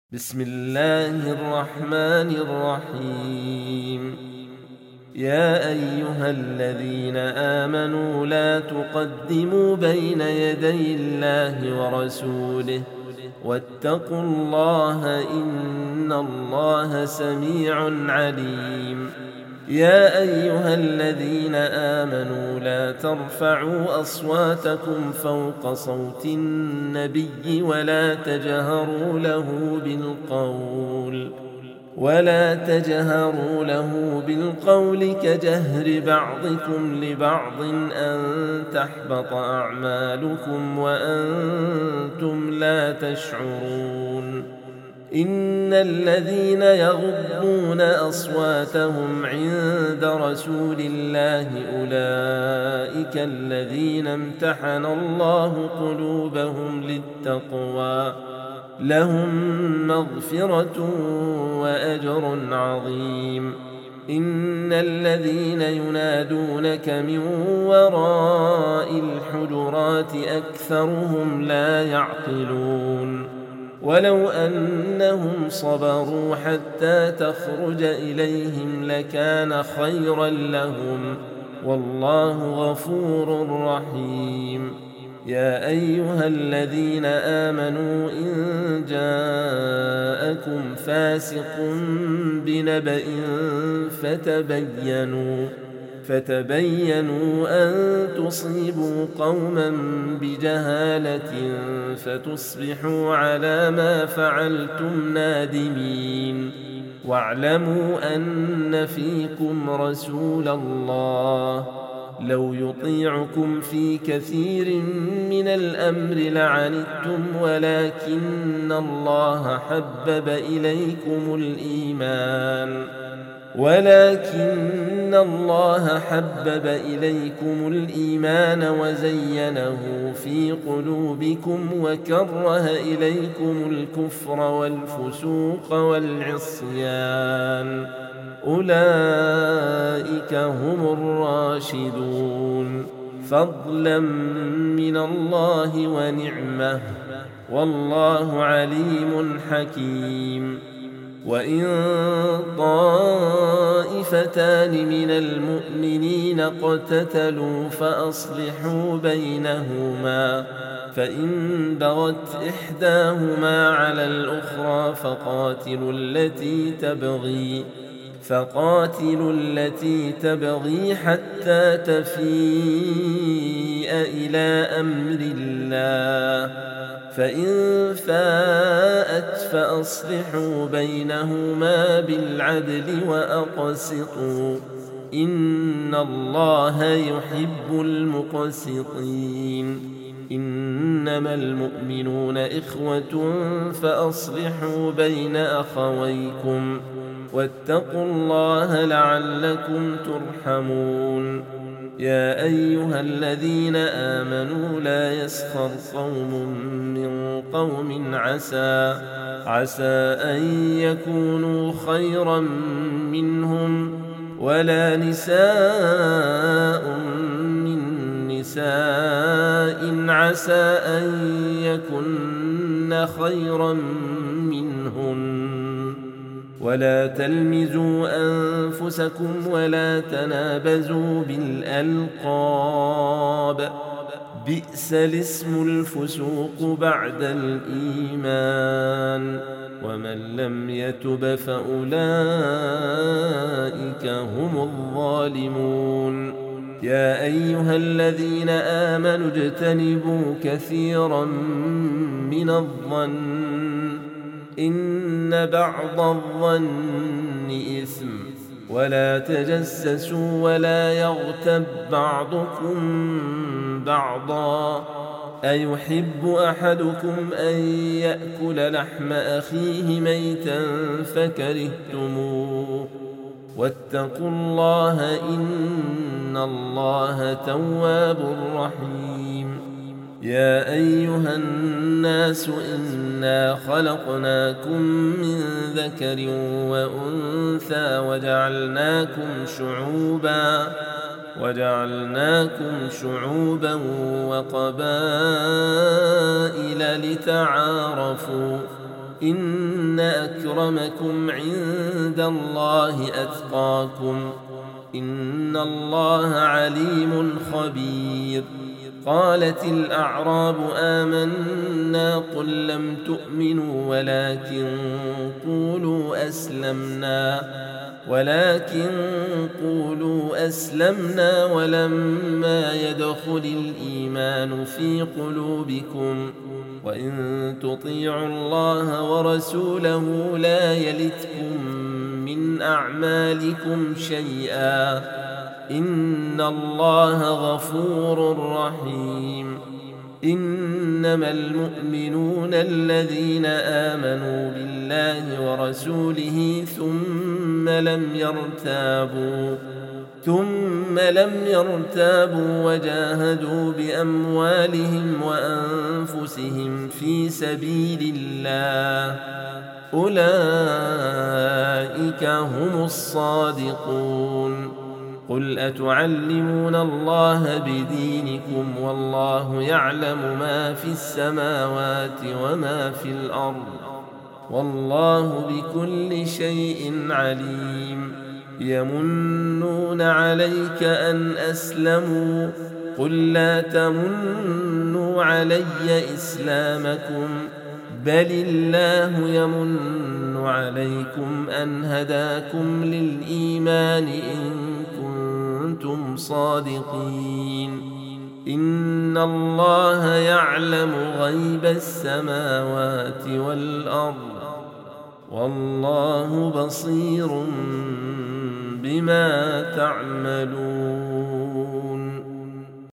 بسم الله الرحمن الرحيم. يا أيها الذين آمنوا لا تقدموا بين يدي الله ورسوله واتقوا الله إن الله سميع عليم. يا أيها الذين آمنوا لا ترفعوا أصواتكم فوق صوت النبي ولا تجهروا له بالقول كجهر بعضكم لبعض أن تحبط أعمالكم وأنتم لا تشعرون. إن الذين يغضون أصواتهم عند رسول الله أولئك الذين امتحن الله قلوبهم للتقوى لهم مغفرة وأجر عظيم. إن الذين ينادونك من وراء الحجرات أكثرهم لا يعقلون. ولو أنهم صبروا حتى تخرج إليهم لكان خيرا لهم والله غفور رحيم. يا أيها الذين آمنوا إن جاءكم فاسق بنبأ فتبينوا أن تصيبوا قوما بجهالة فتصبحوا على ما فعلتم نادمين. واعلموا أن فيكم رسول الله لو يطيعكم في كثير من الأمر لعنتم ولكن الله حبب إليكم الإيمان وزينه في قلوبكم وكره إليكم الكفر والفسوق والعصيان أولئك هم الراشدون فضلا من الله ونعمه والله عليم حكيم. وإن طائفتان من المؤمنين اقتتلوا فأصلحوا بينهما فإن بغت إحداهما على الأخرى فقاتلوا التي تبغي حتى تفيء إلى أمر الله فإن فاءت فأصلحوا بينهما بالعدل وأقسطوا إن الله يحب المقسطين. إنما المؤمنون إخوة فأصلحوا بين أخويكم واتقوا الله لعلكم ترحمون. يا أيها الذين آمنوا لا يسخر قوم من قوم عسى أن يكونوا خيرا منهم ولا نساء من نساء عسى أن يكن خيرا منهن ولا تلمزوا أنفسكم ولا تنابزوا بالألقاب بئس الاسم الفسوق بعد الإيمان ومن لم يتب فأولئك هم الظالمون. يا أيها الذين آمنوا اجتنبوا كثيرا من الظن إن بعض الظن إثم ولا تجسسوا ولا يغتب بعضكم بعضا أيحب أحدكم أن يأكل لحم أخيه ميتا فكرهتموه واتقوا الله إن الله تواب رحيم. يا أيها الناس إنا خلقناكم من ذكر وأنثى وجعلناكم شعوبا وقبائل لتعارفوا إن أكرمكم عند الله أتقاكم إن الله عليم خبير. قالت الأعراب آمنا قل لم تؤمنوا ولكن قولوا أسلمنا ولما يدخل الإيمان في قلوبكم وإن تطيعوا الله ورسوله لا يلتكم من أعمالكم شيئا إن الله غفور رحيم. إنما المؤمنون الذين آمنوا بالله ورسوله ثم لم يرتابوا وجاهدوا بأموالهم وأنفسهم في سبيل الله أولئك هم الصادقون. قل أتعلمون الله بدينكم والله يعلم ما في السماوات وما في الأرض والله بكل شيء عليم. يمنون عليك أن أسلموا قل لا تمنوا علي إسلامكم بل الله يمن عليكم أن هداكم للإيمان إن كنتم صادقين. إن الله يعلم غيب السماوات والأرض والله بصير بما تعملون.